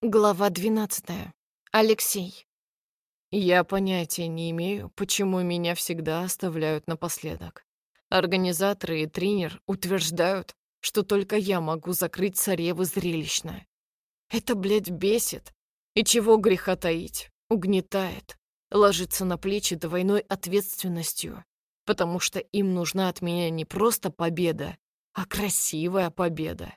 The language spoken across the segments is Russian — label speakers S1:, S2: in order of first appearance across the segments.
S1: Глава 12. Алексей. Я понятия не имею, почему меня всегда оставляют напоследок. Организаторы и тренер утверждают, что только я могу закрыть царевы зрелищно. Это, блядь, бесит. И чего греха таить, угнетает, ложится на плечи двойной ответственностью, потому что им нужна от меня не просто победа, а красивая победа.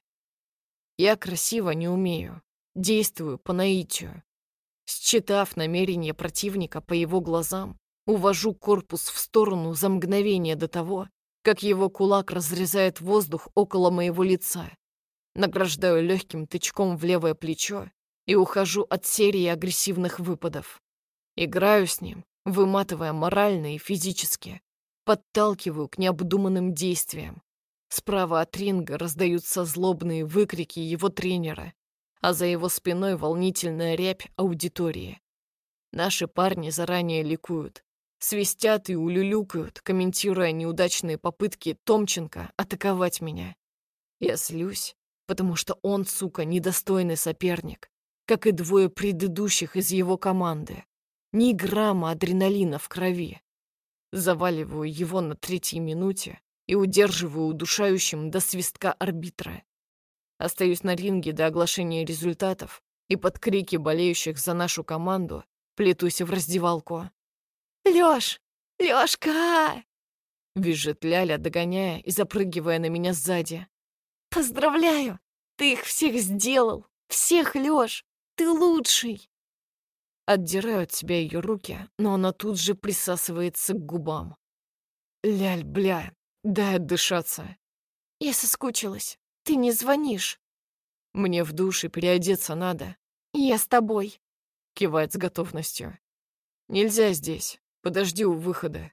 S1: Я красиво не умею. Действую по наитию. Считав намерение противника по его глазам, увожу корпус в сторону за мгновение до того, как его кулак разрезает воздух около моего лица. Награждаю легким тычком в левое плечо и ухожу от серии агрессивных выпадов. Играю с ним, выматывая морально и физически. Подталкиваю к необдуманным действиям. Справа от ринга раздаются злобные выкрики его тренера, а за его спиной волнительная рябь аудитории. Наши парни заранее ликуют, свистят и улюлюкают, комментируя неудачные попытки Томченко атаковать меня. Я злюсь, потому что он, сука, недостойный соперник, как и двое предыдущих из его команды. Ни грамма адреналина в крови. Заваливаю его на 3-й минуте и удерживаю удушающим до свистка арбитра. Остаюсь на ринге до оглашения результатов и под крики болеющих за нашу команду плетусь в раздевалку. «Лёш! Лёшка!» — визжит Ляля, догоняя и запрыгивая на меня сзади. «Поздравляю! Ты их всех сделал! Всех, Лёш! Ты лучший!» Отдираю от себя её руки, но она тут же присасывается к губам. «Ляль, бля, дай отдышаться!» «Я соскучилась. Ты не звонишь». «Мне в душе переодеться надо». «Я с тобой», — кивает с готовностью. «Нельзя здесь. Подожди у выхода».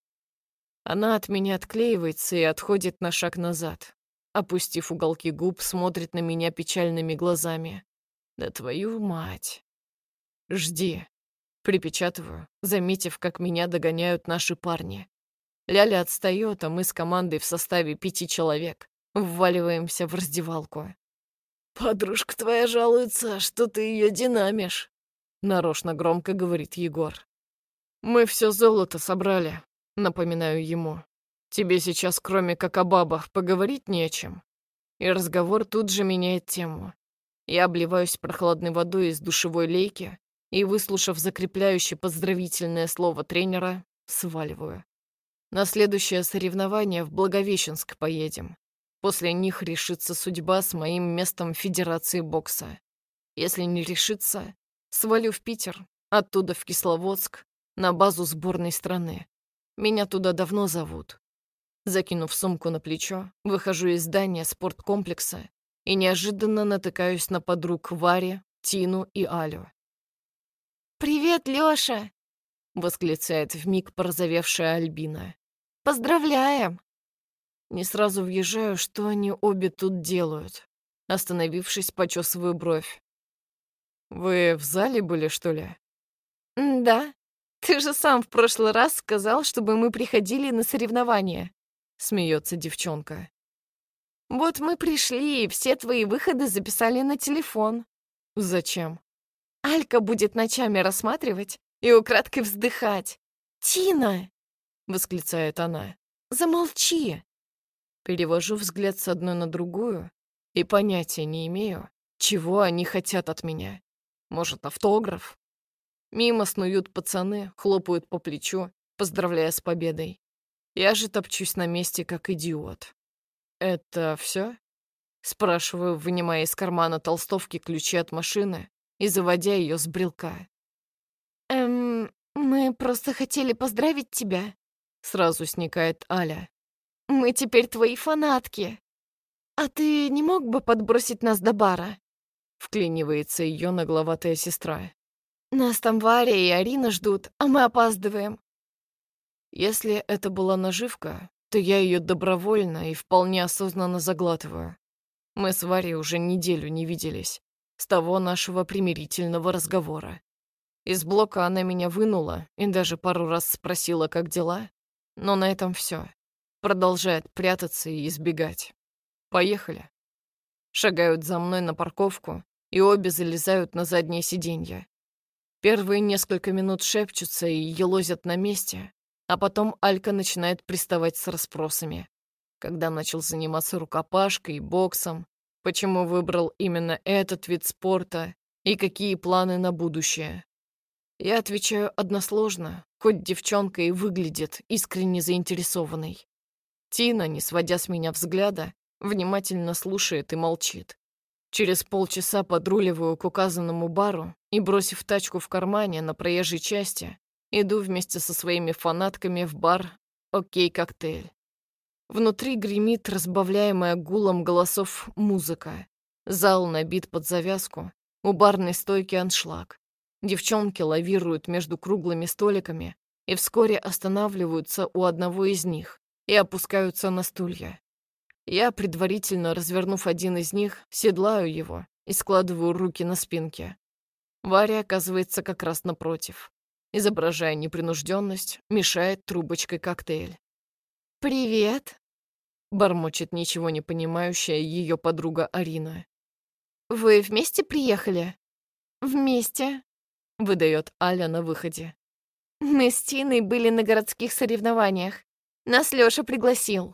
S1: Она от меня отклеивается и отходит на шаг назад. Опустив уголки губ, смотрит на меня печальными глазами. «Да твою мать!» «Жди», — припечатываю, заметив, как меня догоняют наши парни. Ляля отстает, а мы с командой в составе 5 человек вваливаемся в раздевалку. «Подружка твоя жалуется, что ты ее динамишь», — нарочно громко говорит Егор. «Мы все золото собрали», — напоминаю ему. «Тебе сейчас, кроме как о бабах, поговорить не о чем». И разговор тут же меняет тему. Я обливаюсь прохладной водой из душевой лейки и, выслушав закрепляющее поздравительное слово тренера, сваливаю. На следующее соревнование в Благовещенск поедем. После них решится судьба с моим местом в Федерации бокса. Если не решится, свалю в Питер, оттуда в Кисловодск, на базу сборной страны. Меня туда давно зовут. Закинув сумку на плечо, выхожу из здания спорткомплекса и неожиданно натыкаюсь на подруг Варе, Тину и Алю. «Привет, Лёша!» — восклицает вмиг порозовевшая Альбина. «Поздравляем!» Не сразу въезжаю, что они обе тут делают. Остановившись, почесываю бровь. «Вы в зале были, что ли?» «Да. Ты же сам в прошлый раз сказал, чтобы мы приходили на соревнования», — смеется девчонка. «Вот мы пришли, и все твои выходы записали на телефон». «Зачем?» «Алька будет ночами рассматривать и украдкой вздыхать». «Тина!» — восклицает она. «Замолчи!» Перевожу взгляд с одной на другую и понятия не имею, чего они хотят от меня. Может, автограф? Мимо снуют пацаны, хлопают по плечу, поздравляя с победой. Я же топчусь на месте, как идиот. «Это все? Спрашиваю, вынимая из кармана толстовки ключи от машины и заводя ее с брелка. Мы просто хотели поздравить тебя», — сразу сникает Аля. «Мы теперь твои фанатки. А ты не мог бы подбросить нас до бара?» Вклинивается ее нагловатая сестра. «Нас там Варя и Арина ждут, а мы опаздываем». Если это была наживка, то я ее добровольно и вполне осознанно заглатываю. Мы с Варей уже неделю не виделись, с того нашего примирительного разговора. Из блока она меня вынула и даже пару раз спросила, как дела, но на этом все. Продолжает прятаться и избегать. Поехали. Шагают за мной на парковку и обе залезают на заднее сиденье. Первые несколько минут шепчутся и елозят на месте, а потом Алька начинает приставать с расспросами. Когда начал заниматься рукопашкой и боксом, почему выбрал именно этот вид спорта и какие планы на будущее. Я отвечаю односложно, хоть девчонка и выглядит искренне заинтересованной. Тина, не сводя с меня взгляда, внимательно слушает и молчит. Через полчаса подруливаю к указанному бару и, бросив тачку в кармане на проезжей части, иду вместе со своими фанатками в бар «Окей, коктейль». Внутри гремит разбавляемая гулом голосов музыка. Зал набит под завязку, у барной стойки аншлаг. Девчонки лавируют между круглыми столиками и вскоре останавливаются у одного из них и опускаются на стулья. Я, предварительно развернув один из них, седлаю его и складываю руки на спинке. Варя оказывается как раз напротив. Изображая непринужденность, мешает трубочкой коктейль. «Привет!» — бормочет ничего не понимающая ее подруга Арина. «Вы вместе приехали?» «Вместе», — выдает Аля на выходе. «Мы с Тиной были на городских соревнованиях. Нас Лёша пригласил».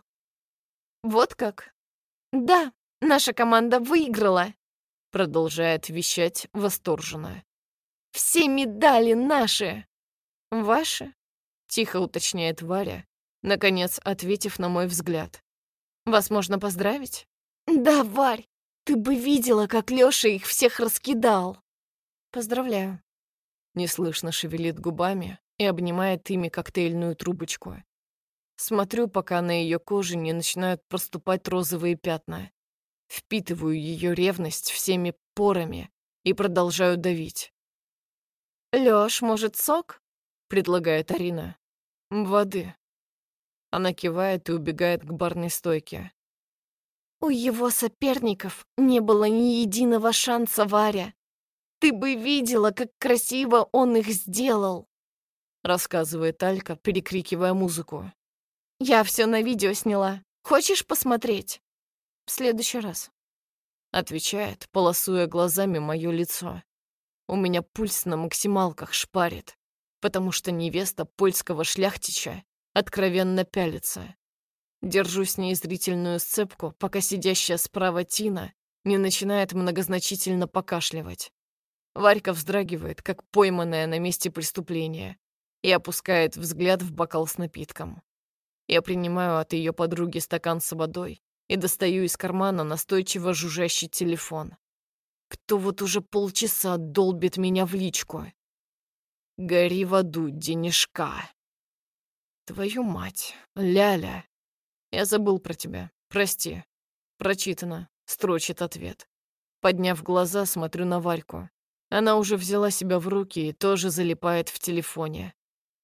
S1: «Вот как?» «Да, наша команда выиграла», — продолжает вещать восторженно. «Все медали наши!» «Ваши?» — тихо уточняет Варя, наконец ответив на мой взгляд. «Вас можно поздравить?» «Да, Варь, ты бы видела, как Лёша их всех раскидал!» «Поздравляю!» Неслышно шевелит губами и обнимает ими коктейльную трубочку. Смотрю, пока на ее коже не начинают проступать розовые пятна. Впитываю ее ревность всеми порами и продолжаю давить. «Лёш, может, сок?» — предлагает Арина. «Воды». Она кивает и убегает к барной стойке. «У его соперников не было ни единого шанса, Варя. Ты бы видела, как красиво он их сделал!» Рассказывает Алька, перекрикивая музыку. «Я все на видео сняла. Хочешь посмотреть?» «В следующий раз», — отвечает, полосуя глазами мое лицо. У меня пульс на максималках шпарит, потому что невеста польского шляхтича откровенно пялится. Держу с ней зрительную сцепку, пока сидящая справа Тина не начинает многозначительно покашливать. Варька вздрагивает, как пойманная на месте преступления, и опускает взгляд в бокал с напитком. Я принимаю от ее подруги стакан с водой и достаю из кармана настойчиво жужжащий телефон. Кто вот уже полчаса долбит меня в личку? Гори в аду, денежка. Твою мать, Ляля. Я забыл про тебя, прости. Прочитано, строчит ответ. Подняв глаза, смотрю на Варьку. Она уже взяла себя в руки и тоже залипает в телефоне.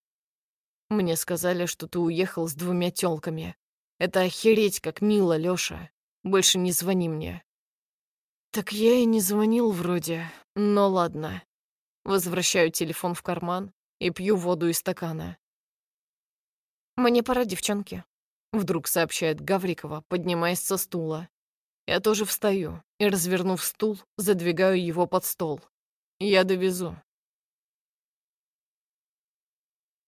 S1: Мне сказали, что ты уехал с 2 тёлками. Это охереть, как мило, Лёша. Больше не звони мне. Так я и не звонил вроде, но ладно. Возвращаю телефон в карман и пью воду из стакана. «Мне пора, девчонки», — вдруг сообщает Гаврикова, поднимаясь со стула. Я тоже встаю и, развернув стул, задвигаю его под стол. Я довезу.